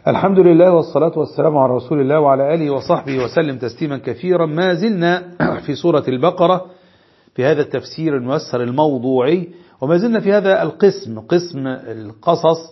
الحمد لله والصلاة والسلام على رسول الله وعلى آله وصحبه وسلم تسليما كثيرا. ما زلنا في سورة البقرة في هذا التفسير الميسر الموضوعي، وما زلنا في هذا القسم، قسم القصص،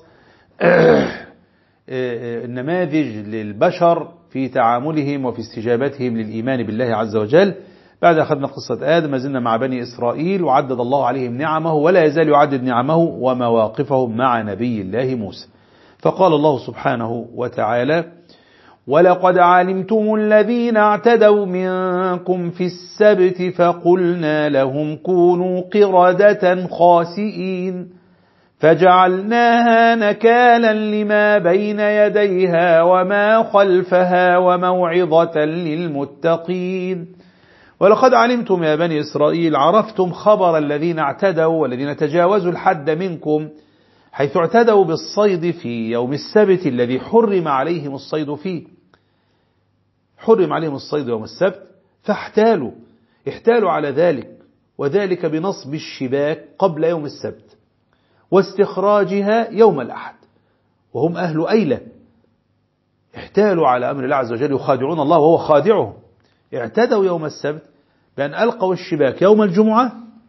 النماذج للبشر في تعاملهم وفي استجابتهم للإيمان بالله عز وجل. بعد أخذنا قصة آدم ما زلنا مع بني إسرائيل، وعدد الله عليهم نعمه ولا يزال يعدد نعمه ومواقفهم مع نبي الله موسى. فقال الله سبحانه وتعالى: ولقد علمتم الذين اعتدوا منكم في السبت فقلنا لهم كونوا قردة خاسئين فجعلناها نكالا لما بين يديها وما خلفها وموعظة للمتقين. ولقد علمتم يا بني إسرائيل، عرفتم خبر الذين اعتدوا والذين تجاوزوا الحد منكم، حيث اعتدوا بالصيد في يوم السبت الذي حرم عليهم الصيد فيه. حرم عليهم الصيد يوم السبت فاحتالوا على ذلك، وذلك بنصب الشباك قبل يوم السبت واستخراجها يوم الأحد، وهم أهل أيلة. احتالوا على أمر الله عز وجل، يخادعون الله وهو خادعهم. اعتدوا يوم السبت بأن ألقوا الشباك يوم الجمعة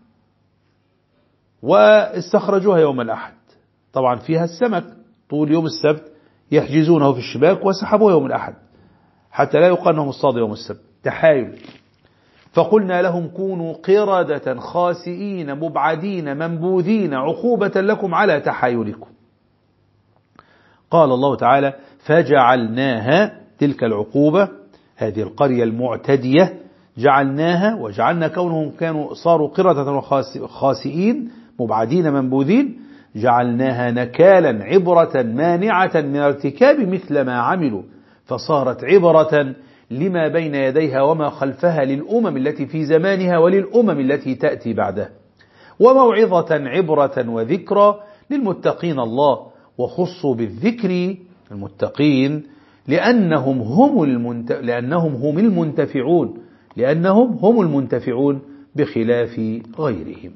واستخرجوها يوم الأحد. طبعا فيها السمك طول يوم السبت، يحجزونه في الشباك وسحبوه يوم الأحد حتى لا يقال أنهم اصطادوا يوم السبت، تحايل. فقلنا لهم كونوا قردة خاسئين مبعدين منبوذين عقوبة لكم على تحايلكم. قال الله تعالى: فجعلناها، تلك العقوبة، هذه القرية المعتدية جعلناها، وجعلنا كونهم صاروا قردة خاسئين مبعدين منبوذين، جعلناها نكالا، عبرة مانعة من ارتكاب مثل ما عملوا، فصارت عبرة لما بين يديها وما خلفها للأمم التي في زمانها وللأمم التي تأتي بعدها، وموعظة، عبرة وذكرى للمتقين. الله وخصوا بالذكر المتقين لأنهم هم المنتفعون بخلاف غيرهم.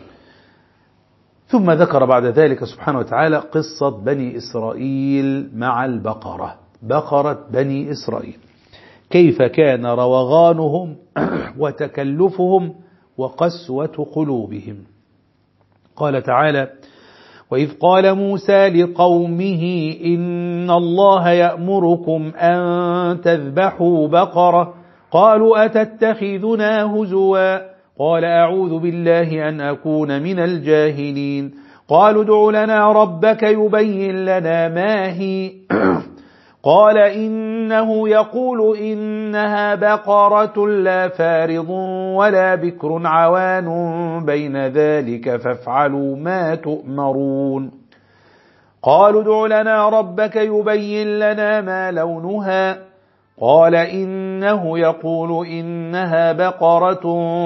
ثم ذكر بعد ذلك سبحانه وتعالى قصة بني إسرائيل مع البقرة، بقرة بني إسرائيل، كيف كان روغانهم وتكلفهم وقسوة قلوبهم. قال تعالى: وإذ قال موسى لقومه إن الله يأمركم أن تذبحوا بقرة قالوا أتتخذنا هزوا قال أعوذ بالله أن أكون من الجاهلين قالوا ادع لنا ربك يبين لنا ما هي قال إنه يقول إنها بقرة لا فارض ولا بكر عوان بين ذلك فافعلوا ما تؤمرون قالوا ادع لنا ربك يبين لنا ما لونها قال إنه يقول إنها بقرة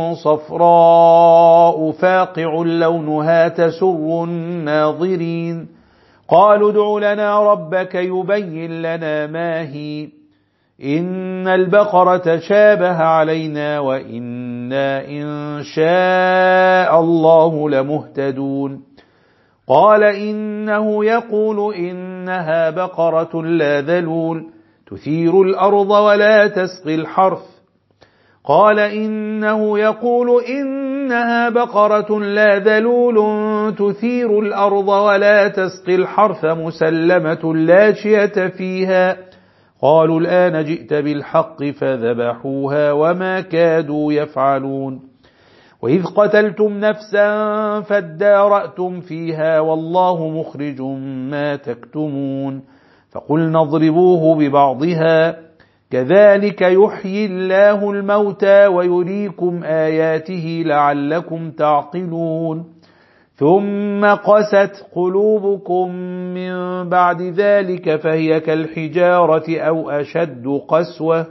صفراء فاقع لونها تسر الناظرين قالوا ادع لنا ربك يبين لنا ما هي إن البقرة شابه علينا وإنا إن شاء الله لمهتدون قال إنه يقول إنها بقرة لا ذلول تثير الأرض ولا تسقي الحرث قال إنه يقول إنها بقرة لا ذلول تثير الأرض ولا تسقي الحرث مسلمة لا شية فيها قالوا الآن جئت بالحق فذبحوها وما كادوا يفعلون وإذ قتلتم نفسا فادارأتم فيها والله مخرج ما تكتمون فقلنا اضربوه ببعضها كذلك يحيي الله الموتى ويريكم آياته لعلكم تعقلون ثم قست قلوبكم من بعد ذلك فهي كالحجارة أو أشد قسوة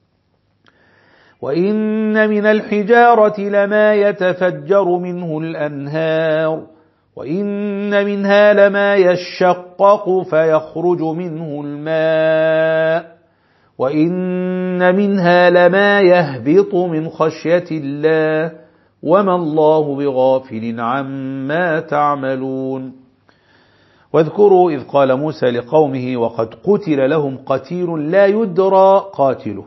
وإن من الحجارة لما يتفجر منه الأنهار وإن منها لما يشقق فيخرج منه الماء وإن منها لما يهبط من خشية الله وما الله بغافل عما تعملون واذكروا إذ قال موسى لقومه وقد قتل لهم قتيل لا يدرى قاتله،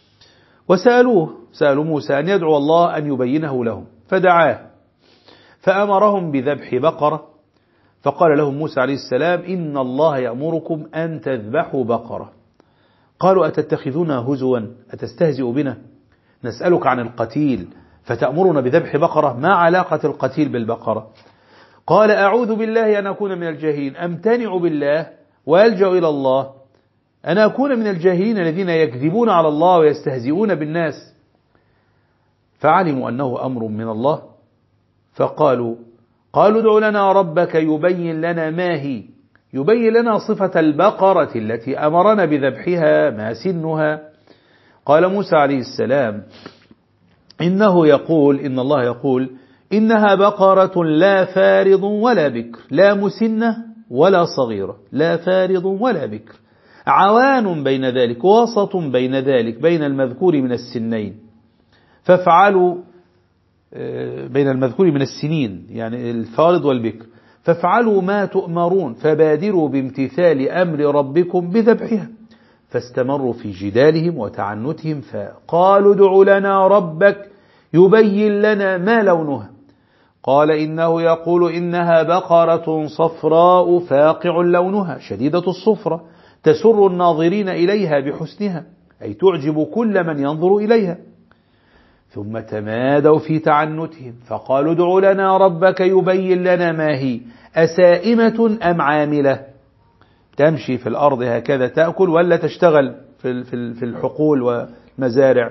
سألوا موسى أن يدعو الله أن يبينه لهم، فدعاه فأمرهم بذبح بقرة، فقال لهم موسى عليه السلام إن الله يأمركم أن تذبحوا بقرة. قالوا أتتخذنا هزوا، أتستهزئ بنا، نسألك عن القتيل فتأمرنا بذبح بقرة، ما علاقة القتيل بالبقرة؟ قال أعوذ بالله أن أكون من الجاهلين، أمتنع بالله وألجأ إلى الله أن أكون من الجاهلين الذين يكذبون على الله ويستهزئون بالناس. فعلموا أنه أمر من الله، فقالوا ادع لنا ربك يبين لنا ما هي، يبين لنا صفة البقرة التي أمرنا بذبحها، ما سنها. قال موسى عليه السلام إن الله يقول إنها بقرة لا فارض ولا بكر، لا مسنة ولا صغيرة، لا فارض ولا بكر، عوان بين ذلك، وسط بين ذلك، بين المذكور من السنين، فافعلوا بين المذكور من السنين يعني الفارض والبكر، فافعلوا ما تؤمرون، فبادروا بامتثال أمر ربكم بذبحها. فاستمروا في جدالهم وتعنتهم، فقالوا ادع لنا ربك يبين لنا ما لونها. قال إنه يقول إنها بقرة صفراء فاقع لونها شديدة الصفرة، تسر الناظرين إليها بحسنها، أي تعجب كل من ينظر إليها. ثم تمادوا في تعنتهم، فقالوا ادع لنا ربك يبين لنا ما هي، أسائمة أم عاملة، تمشي في الأرض هكذا تأكل ولا تشتغل في الحقول والمزارع؟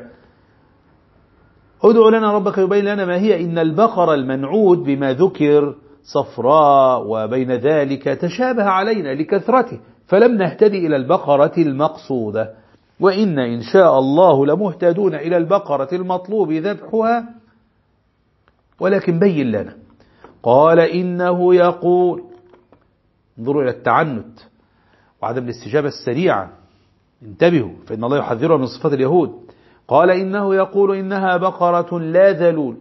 ادع لنا ربك يبين لنا ما هي، إن البقر المنعود بما ذكر صفراء وبين ذلك تشابه علينا لكثرته، فلم نهتدي إلى البقرة المقصودة، وإن إن شاء الله لمهتدون إلى البقرة المطلوب ذبحها، ولكن بين لنا. قال إنه يقول، انظروا إلى التعنت وعدم الاستجابة السريعة، انتبهوا فإن الله يحذرها من صفات اليهود. قال إنه يقول إنها بقرة لا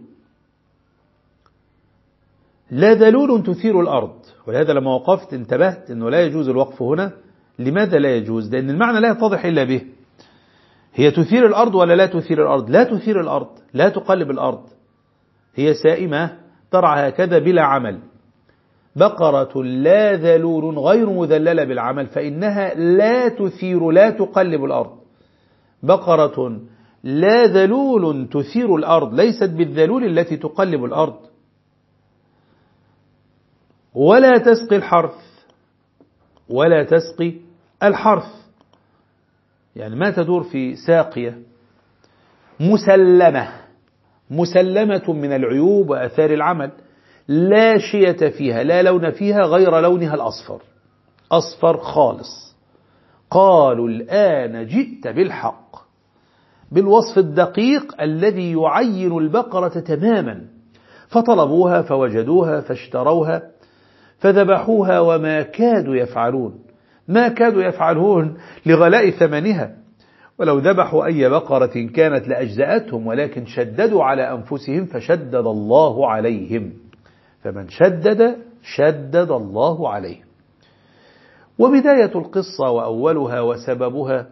ذلول تثير الأرض. ولهذا لما وقفت انتبهت أنه لا يجوز الوقف هنا. لماذا لا يجوز؟ لأن المعنى لا يتضح إلا به. هي تثير الأرض ولا لا تثير الأرض؟ لا تثير الأرض، لا تقلب الأرض، هي سائمة ترعى هكذا بلا عمل. بقرة لا ذلول غير مذللة بالعمل، فإنها لا تثير لا تقلب الأرض. بقرة لا ذلول تثير الأرض، ليست بالذلول التي تقلب الأرض. ولا تسقي الحرث، يعني ما تدور في ساقية. مسلمة من العيوب وأثار العمل، لا شية فيها، لا لون فيها غير لونها الأصفر، أصفر خالص. قالوا الآن جئت بالحق، بالوصف الدقيق الذي يعين البقرة تماما. فطلبوها فوجدوها فاشتروها فذبحوها، وما كادوا يفعلون لغلاء ثمنها. ولو ذبحوا أي بقرة كانت لأجزأتهم، ولكن شددوا على أنفسهم فشدد الله عليهم، فمن شدد الله عليه. وبداية القصة وأولها وسببها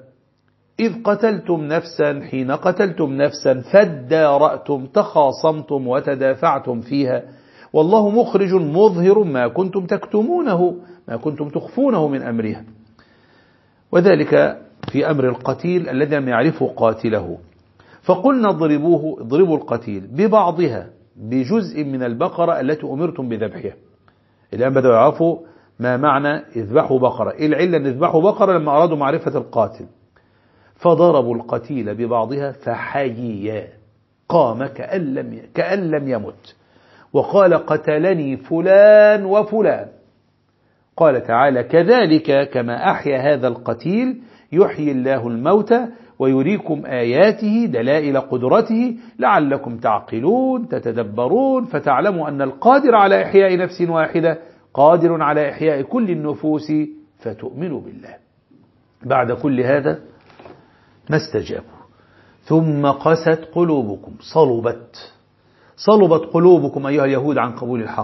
حين قتلتم نفسا فادارأتم، تخاصمتم وتدافعتم فيها، والله مخرج مظهر ما كنتم تكتمونه، ما كنتم تخفونه من أمرها. وذلك في أمر القتيل الذي لم يعرفه قاتله. فقلنا اضربوا القتيل ببعضها، بجزء من البقرة التي أمرتم بذبحها. الآن بدأوا يعرفوا ما معنى اذبحوا بقرة، إيه العلة أن اذبحوا بقرة لما أرادوا معرفة القاتل. فضربوا القتيل ببعضها فحييا، قام كأن لم يمت، وقال قتلني فلان وفلان. قال تعالى كذلك كما أحيا هذا القتيل يحيي الله الموتى ويريكم آياته دلائل قدرته لعلكم تعقلون تتدبرون، فتعلموا أن القادر على إحياء نفس واحدة قادر على إحياء كل النفوس فتؤمنوا بالله. بعد كل هذا ما استجابوا. ثم قست قلوبكم، صلبت قلوبكم أيها اليهود عن قبول الحق.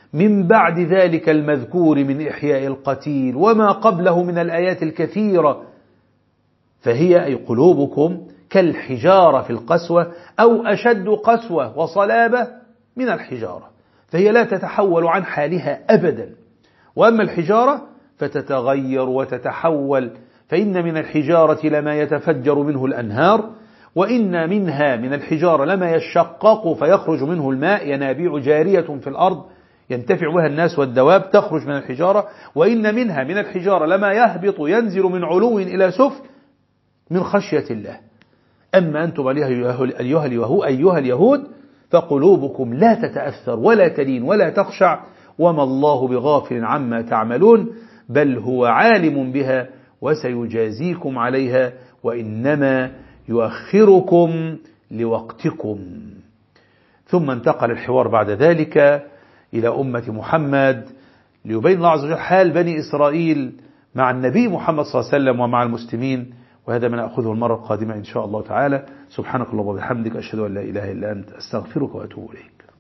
من بعد ذلك المذكور من إحياء القتيل وما قبله من الآيات الكثيرة، فهي أي قلوبكم كالحجارة في القسوة أو أشد قسوة وصلابة من الحجارة، فهي لا تتحول عن حالها أبدا. وأما الحجارة فتتغير وتتحول، فإن من الحجارة لما يتفجر منه الأنهار، وإن منها من الحجارة لما يشقق فيخرج منه الماء، ينابيع جارية في الأرض ينتفع بها الناس والدواب تخرج من الحجارة، وإن منها من الحجارة لما يهبط ينزل من علو إلى سفل من خشية الله. أما أنتم أيها اليهود فقلوبكم لا تتأثر ولا تلين ولا تخشع، وما الله بغافل عما تعملون، بل هو عالم بها وسيجازيكم عليها، وإنما يؤخركم لوقتكم. ثم انتقل الحوار بعد ذلك إلى أمة محمد ليبين الله عز وجل حال بني إسرائيل مع النبي محمد صلى الله عليه وسلم ومع المسلمين، وهذا ما نأخذه المرة القادمة إن شاء الله تعالى. سبحانك اللهم وبحمدك، أشهد أن لا إله إلا أنت، أستغفرك وأتوب إليك.